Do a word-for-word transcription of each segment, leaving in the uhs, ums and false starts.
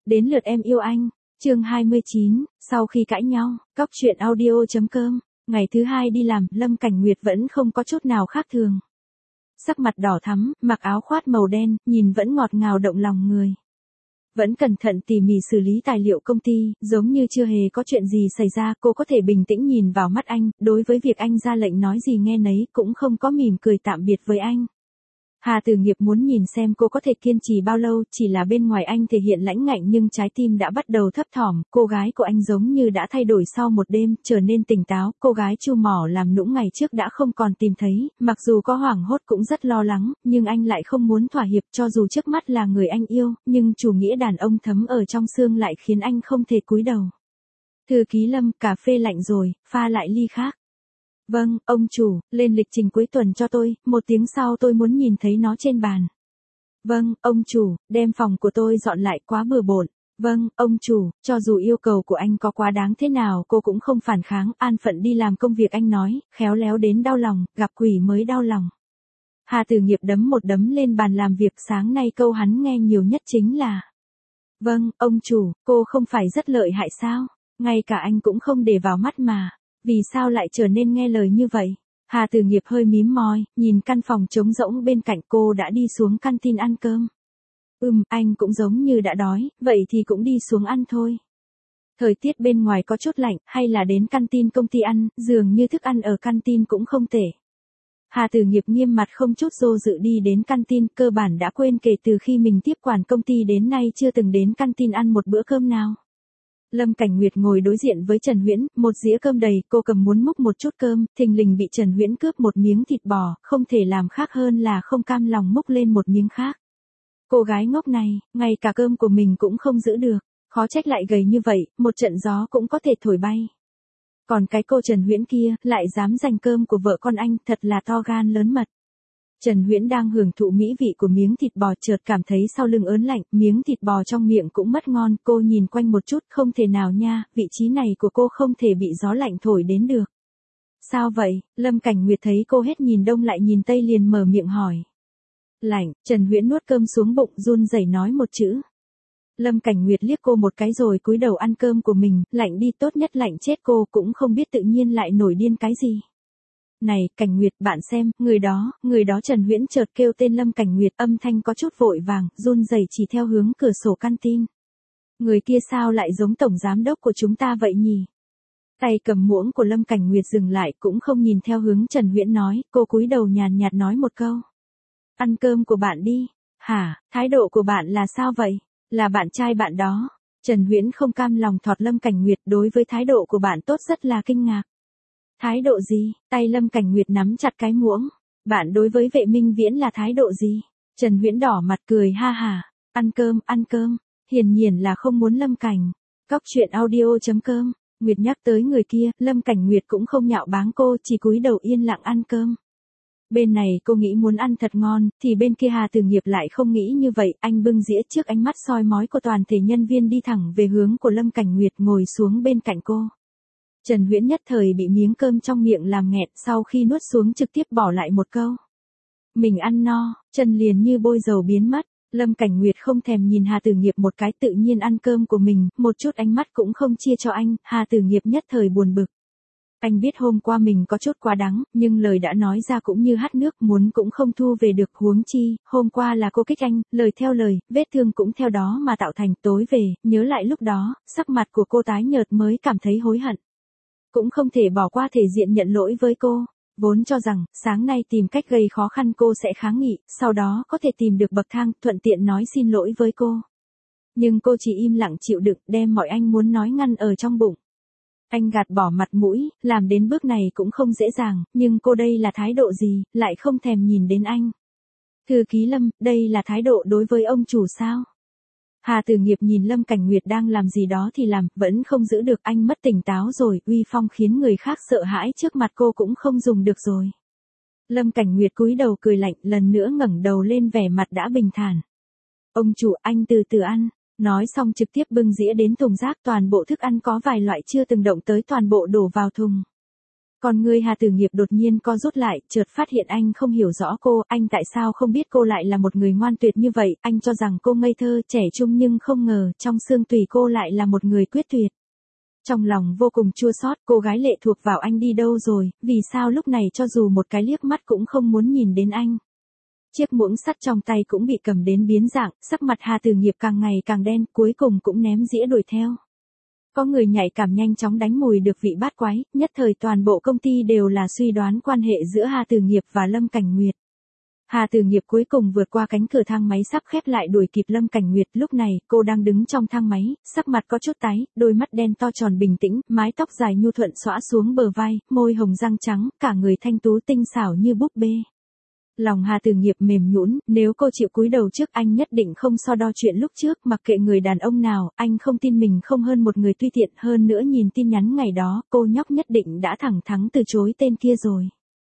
Đến lượt em yêu anh, chương hai mươi chín, sau khi cãi nhau, cóc truyện audio.com, ngày thứ hai đi làm, Lâm Cảnh Nguyệt vẫn không có chút nào khác thường. Sắc mặt đỏ thắm, mặc áo khoác màu đen, nhìn vẫn ngọt ngào động lòng người. Vẫn cẩn thận tỉ mỉ xử lý tài liệu công ty, giống như chưa hề có chuyện gì xảy ra, cô có thể bình tĩnh nhìn vào mắt anh, đối với việc anh ra lệnh nói gì nghe nấy, cũng không có mỉm cười tạm biệt với anh. Hà Tử Nghiệp muốn nhìn xem cô có thể kiên trì bao lâu, chỉ là bên ngoài anh thể hiện lãnh ngạnh nhưng trái tim đã bắt đầu thấp thỏm, cô gái của anh giống như đã thay đổi sau một đêm, trở nên tỉnh táo, cô gái Chu Mỏ làm nũng ngày trước đã không còn tìm thấy, mặc dù có hoảng hốt cũng rất lo lắng, nhưng anh lại không muốn thỏa hiệp cho dù trước mắt là người anh yêu, nhưng chủ nghĩa đàn ông thấm ở trong xương lại khiến anh không thể cúi đầu. Thư ký Lâm, cà phê lạnh rồi, pha lại ly khác. Vâng, ông chủ, lên lịch trình cuối tuần cho tôi, một tiếng sau tôi muốn nhìn thấy nó trên bàn. Vâng, ông chủ, đem phòng của tôi dọn lại quá bừa bộn. Vâng, ông chủ, cho dù yêu cầu của anh có quá đáng thế nào cô cũng không phản kháng, an phận đi làm công việc anh nói, khéo léo đến đau lòng, gặp quỷ mới đau lòng. Hà Tử Nghiệp đấm một đấm lên bàn làm việc, sáng nay câu hắn nghe nhiều nhất chính là: Vâng, ông chủ, cô không phải rất lợi hại sao? Ngay cả anh cũng không để vào mắt mà. Vì sao lại trở nên nghe lời như vậy? Hà Tử Nghiệp hơi mím môi, nhìn căn phòng trống rỗng bên cạnh, cô đã đi xuống canteen ăn cơm. Ừm, anh cũng giống như đã đói, vậy thì cũng đi xuống ăn thôi. Thời tiết bên ngoài có chút lạnh, hay là đến canteen công ty ăn, dường như thức ăn ở canteen cũng không tệ. Hà Tử Nghiệp nghiêm mặt không chút do dự đi đến canteen, cơ bản đã quên kể từ khi mình tiếp quản công ty đến nay chưa từng đến canteen ăn một bữa cơm nào. Lâm Cảnh Nguyệt ngồi đối diện với Trần Huyễn, một dĩa cơm đầy, cô cầm muốn múc một chút cơm, thình lình bị Trần Huyễn cướp một miếng thịt bò, không thể làm khác hơn là không cam lòng múc lên một miếng khác. Cô gái ngốc này, ngay cả cơm của mình cũng không giữ được, khó trách lại gầy như vậy, một trận gió cũng có thể thổi bay. Còn cái cô Trần Huyễn kia, lại dám giành cơm của vợ con anh, thật là to gan lớn mật. Trần Huyễn đang hưởng thụ mỹ vị của miếng thịt bò, chợt cảm thấy sau lưng ớn lạnh, miếng thịt bò trong miệng cũng mất ngon, cô nhìn quanh một chút, không thể nào nha, vị trí này của cô không thể bị gió lạnh thổi đến được. Sao vậy? Lâm Cảnh Nguyệt thấy cô hết nhìn đông lại nhìn tây liền mở miệng hỏi. Lạnh, Trần Huyễn nuốt cơm xuống bụng, run rẩy nói một chữ. Lâm Cảnh Nguyệt liếc cô một cái rồi cúi đầu ăn cơm của mình, lạnh đi, tốt nhất lạnh chết cô, cũng không biết tự nhiên lại nổi điên cái gì. Này, Cảnh Nguyệt, bạn xem, người đó, người đó. Trần Huyễn chợt kêu tên Lâm Cảnh Nguyệt, âm thanh có chút vội vàng, run rẩy chỉ theo hướng cửa sổ canteen. Người kia sao lại giống tổng giám đốc của chúng ta vậy nhỉ? Tay cầm muỗng của Lâm Cảnh Nguyệt dừng lại, cũng không nhìn theo hướng Trần Huyễn nói, cô cúi đầu nhàn nhạt nói một câu. Ăn cơm của bạn đi. Hả, thái độ của bạn là sao vậy? Là bạn trai bạn đó. Trần Huyễn không cam lòng thọt Lâm Cảnh Nguyệt, đối với thái độ của bạn tốt rất là kinh ngạc. Thái độ gì? Tay Lâm Cảnh Nguyệt nắm chặt cái muỗng. Bạn đối với Vệ Minh Viễn là thái độ gì? Trần Huyễn đỏ mặt cười ha hả. Ăn cơm, ăn cơm. Hiển nhiên là không muốn Lâm Cảnh. Cóc truyện audio.com. Nguyệt nhắc tới người kia, Lâm Cảnh Nguyệt cũng không nhạo báng cô, chỉ cúi đầu yên lặng ăn cơm. Bên này cô nghĩ muốn ăn thật ngon, thì bên kia Hà Tử Nghiệp lại không nghĩ như vậy, anh bưng dĩa trước ánh mắt soi mói của toàn thể nhân viên đi thẳng về hướng của Lâm Cảnh Nguyệt, ngồi xuống bên cạnh cô. Trần Huyễn nhất thời bị miếng cơm trong miệng làm nghẹt, sau khi nuốt xuống trực tiếp bỏ lại một câu. Mình ăn no, chân liền như bôi dầu biến mất. Lâm Cảnh Nguyệt không thèm nhìn Hà Tử Nghiệp một cái, tự nhiên ăn cơm của mình, một chút ánh mắt cũng không chia cho anh. Hà Tử Nghiệp nhất thời buồn bực. Anh biết hôm qua mình có chút quá đắng, nhưng lời đã nói ra cũng như hắt nước, muốn cũng không thu về được, huống chi, hôm qua là cô kích anh, lời theo lời, vết thương cũng theo đó mà tạo thành. Tối về, nhớ lại lúc đó, sắc mặt của cô tái nhợt mới cảm thấy hối hận. Cũng không thể bỏ qua thể diện nhận lỗi với cô. Vốn cho rằng, sáng nay tìm cách gây khó khăn cô sẽ kháng nghị, sau đó có thể tìm được bậc thang, thuận tiện nói xin lỗi với cô. Nhưng cô chỉ im lặng chịu đựng, đem mọi anh muốn nói ngăn ở trong bụng. Anh gạt bỏ mặt mũi, làm đến bước này cũng không dễ dàng, nhưng cô đây là thái độ gì, lại không thèm nhìn đến anh. Thư ký Lâm, đây là thái độ đối với ông chủ sao? Hà Tử Nghiệp nhìn Lâm Cảnh Nguyệt đang làm gì đó thì làm, vẫn không giữ được, anh mất tỉnh táo rồi, uy phong khiến người khác sợ hãi trước mặt cô cũng không dùng được rồi. Lâm Cảnh Nguyệt cúi đầu cười lạnh, lần nữa ngẩng đầu lên, vẻ mặt đã bình thản. Ông chủ, anh từ từ ăn. Nói xong trực tiếp bưng dĩa đến thùng rác, toàn bộ thức ăn có vài loại chưa từng động tới toàn bộ đổ vào thùng. Còn người Hà Tử Nghiệp đột nhiên co rút lại, chợt phát hiện anh không hiểu rõ cô, anh tại sao không biết cô lại là một người ngoan tuyệt như vậy, anh cho rằng cô ngây thơ, trẻ trung nhưng không ngờ, trong xương tùy cô lại là một người quyết tuyệt. Trong lòng vô cùng chua xót, cô gái lệ thuộc vào anh đi đâu rồi, vì sao lúc này cho dù một cái liếc mắt cũng không muốn nhìn đến anh. Chiếc muỗng sắt trong tay cũng bị cầm đến biến dạng, sắc mặt Hà Tử Nghiệp càng ngày càng đen, cuối cùng cũng ném dĩa đuổi theo. Có người nhạy cảm nhanh chóng đánh mùi được vị bát quái, nhất thời toàn bộ công ty đều là suy đoán quan hệ giữa Hà Tử Nghiệp và Lâm Cảnh Nguyệt. Hà Tử Nghiệp cuối cùng vượt qua cánh cửa thang máy sắp khép lại đuổi kịp Lâm Cảnh Nguyệt, lúc này, cô đang đứng trong thang máy, sắc mặt có chút tái, đôi mắt đen to tròn bình tĩnh, mái tóc dài nhu thuận xõa xuống bờ vai, môi hồng răng trắng, cả người thanh tú tinh xảo như búp bê. Lòng Hà Tử Nghiệp mềm nhũn, nếu cô chịu cúi đầu trước anh nhất định không so đo chuyện lúc trước, mặc kệ người đàn ông nào, anh không tin mình không hơn một người tùy tiện, hơn nữa nhìn tin nhắn ngày đó, cô nhóc nhất định đã thẳng thắn từ chối tên kia rồi.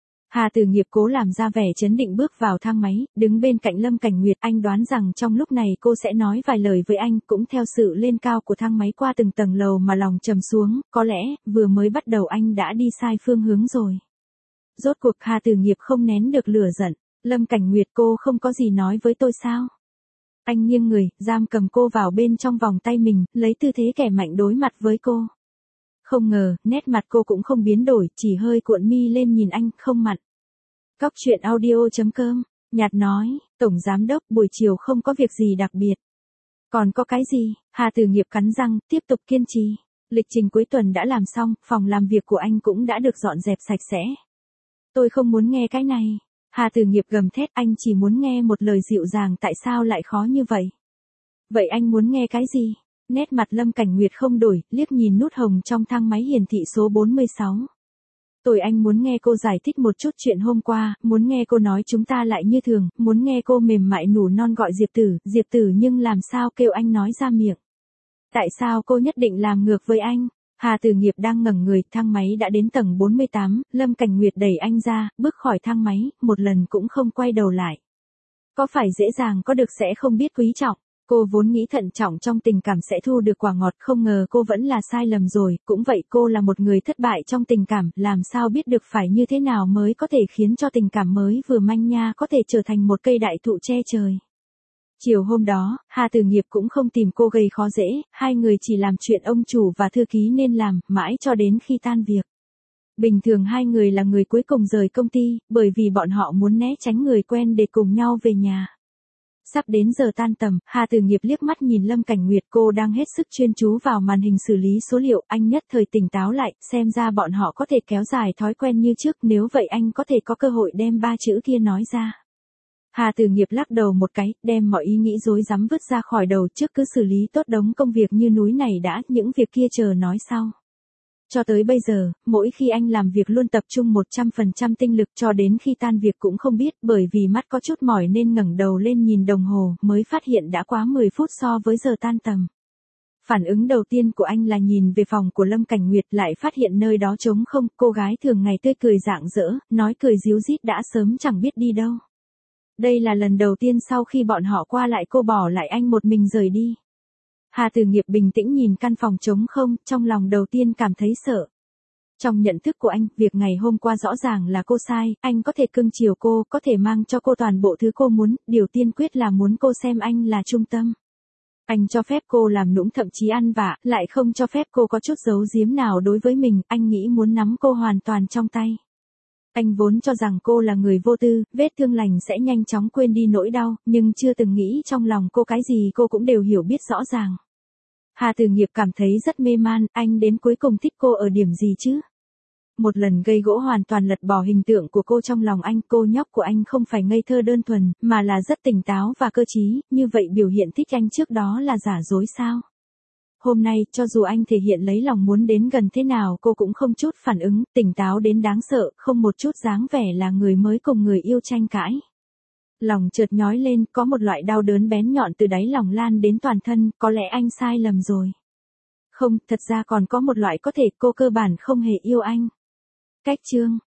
Hà Tử Nghiệp cố làm ra vẻ chấn định bước vào thang máy, đứng bên cạnh Lâm Cảnh Nguyệt, anh đoán rằng trong lúc này cô sẽ nói vài lời với anh, cũng theo sự lên cao của thang máy qua từng tầng lầu mà lòng trầm xuống, có lẽ, vừa mới bắt đầu anh đã đi sai phương hướng rồi. Rốt cuộc Hà Tử Nghiệp không nén được lửa giận, Lâm Cảnh Nguyệt cô không có gì nói với tôi sao? Anh nghiêng người, giam cầm cô vào bên trong vòng tay mình, lấy tư thế kẻ mạnh đối mặt với cô. Không ngờ, nét mặt cô cũng không biến đổi, chỉ hơi cuộn mi lên nhìn anh, không mặn. Cóc truyện audio chấm com, nhạt nói, Tổng Giám Đốc buổi chiều không có việc gì đặc biệt. Còn có cái gì? Hà Tử Nghiệp cắn răng, tiếp tục kiên trì. Lịch trình cuối tuần đã làm xong, phòng làm việc của anh cũng đã được dọn dẹp sạch sẽ. Tôi không muốn nghe cái này. Hà Tử Nghiệp gầm thét, anh chỉ muốn nghe một lời dịu dàng, tại sao lại khó như vậy? Vậy anh muốn nghe cái gì? Nét mặt Lâm Cảnh Nguyệt không đổi, liếc nhìn nút hồng trong thang máy hiển thị số bốn mươi sáu. Tôi anh muốn nghe cô giải thích một chút chuyện hôm qua, muốn nghe cô nói chúng ta lại như thường, muốn nghe cô mềm mại nủ non gọi Diệp Tử, Diệp Tử nhưng làm sao kêu anh nói ra miệng. Tại sao cô nhất định làm ngược với anh? Hà Tử Nghiệp đang ngẩng người, thang máy đã đến tầng bốn mươi tám, Lâm Cảnh Nguyệt đẩy anh ra, bước khỏi thang máy, một lần cũng không quay đầu lại. Có phải dễ dàng có được sẽ không biết quý trọng, cô vốn nghĩ thận trọng trong tình cảm sẽ thu được quả ngọt, không ngờ cô vẫn là sai lầm rồi, cũng vậy cô là một người thất bại trong tình cảm, làm sao biết được phải như thế nào mới có thể khiến cho tình cảm mới vừa manh nha có thể trở thành một cây đại thụ che trời. Chiều hôm đó, Hà Tử Nghiệp cũng không tìm cô gây khó dễ, hai người chỉ làm chuyện ông chủ và thư ký nên làm, mãi cho đến khi tan việc. Bình thường hai người là người cuối cùng rời công ty, bởi vì bọn họ muốn né tránh người quen để cùng nhau về nhà. Sắp đến giờ tan tầm, Hà Tử Nghiệp liếc mắt nhìn Lâm Cảnh Nguyệt, cô đang hết sức chuyên chú vào màn hình xử lý số liệu, anh nhất thời tỉnh táo lại, xem ra bọn họ có thể kéo dài thói quen như trước, nếu vậy anh có thể có cơ hội đem ba chữ kia nói ra. Hà Tử Nghiệp lắc đầu một cái, đem mọi ý nghĩ rối rắm vứt ra khỏi đầu, trước cứ xử lý tốt đống công việc như núi này đã, những việc kia chờ nói sau. Cho tới bây giờ, mỗi khi anh làm việc luôn tập trung một trăm phần trăm tinh lực, cho đến khi tan việc cũng không biết, bởi vì mắt có chút mỏi nên ngẩng đầu lên nhìn đồng hồ, mới phát hiện đã quá mười phút so với giờ tan tầm. Phản ứng đầu tiên của anh là nhìn về phòng của Lâm Cảnh Nguyệt, lại phát hiện nơi đó trống không, cô gái thường ngày tươi cười rạng rỡ, nói cười ríu rít đã sớm chẳng biết đi đâu. Đây là lần đầu tiên sau khi bọn họ qua lại cô bỏ lại anh một mình rời đi. Hà Tử Nghiệp bình tĩnh nhìn căn phòng trống không, trong lòng đầu tiên cảm thấy sợ. Trong nhận thức của anh, việc ngày hôm qua rõ ràng là cô sai, anh có thể cưng chiều cô, có thể mang cho cô toàn bộ thứ cô muốn, điều tiên quyết là muốn cô xem anh là trung tâm. Anh cho phép cô làm nũng thậm chí ăn vạ, lại không cho phép cô có chút giấu giếm nào đối với mình, anh nghĩ muốn nắm cô hoàn toàn trong tay. Anh vốn cho rằng cô là người vô tư, vết thương lành sẽ nhanh chóng quên đi nỗi đau, nhưng chưa từng nghĩ trong lòng cô cái gì cô cũng đều hiểu biết rõ ràng. Hà Tử Nghiệp cảm thấy rất mê man, anh đến cuối cùng thích cô ở điểm gì chứ? Một lần gây gỗ hoàn toàn lật bỏ hình tượng của cô trong lòng anh, cô nhóc của anh không phải ngây thơ đơn thuần, mà là rất tỉnh táo và cơ trí, như vậy biểu hiện thích anh trước đó là giả dối sao? Hôm nay, cho dù anh thể hiện lấy lòng muốn đến gần thế nào cô cũng không chút phản ứng, tỉnh táo đến đáng sợ, không một chút dáng vẻ là người mới cùng người yêu tranh cãi. Lòng chợt nhói lên, có một loại đau đớn bén nhọn từ đáy lòng lan đến toàn thân, có lẽ anh sai lầm rồi. Không, thật ra còn có một loại có thể cô cơ bản không hề yêu anh. Cách chương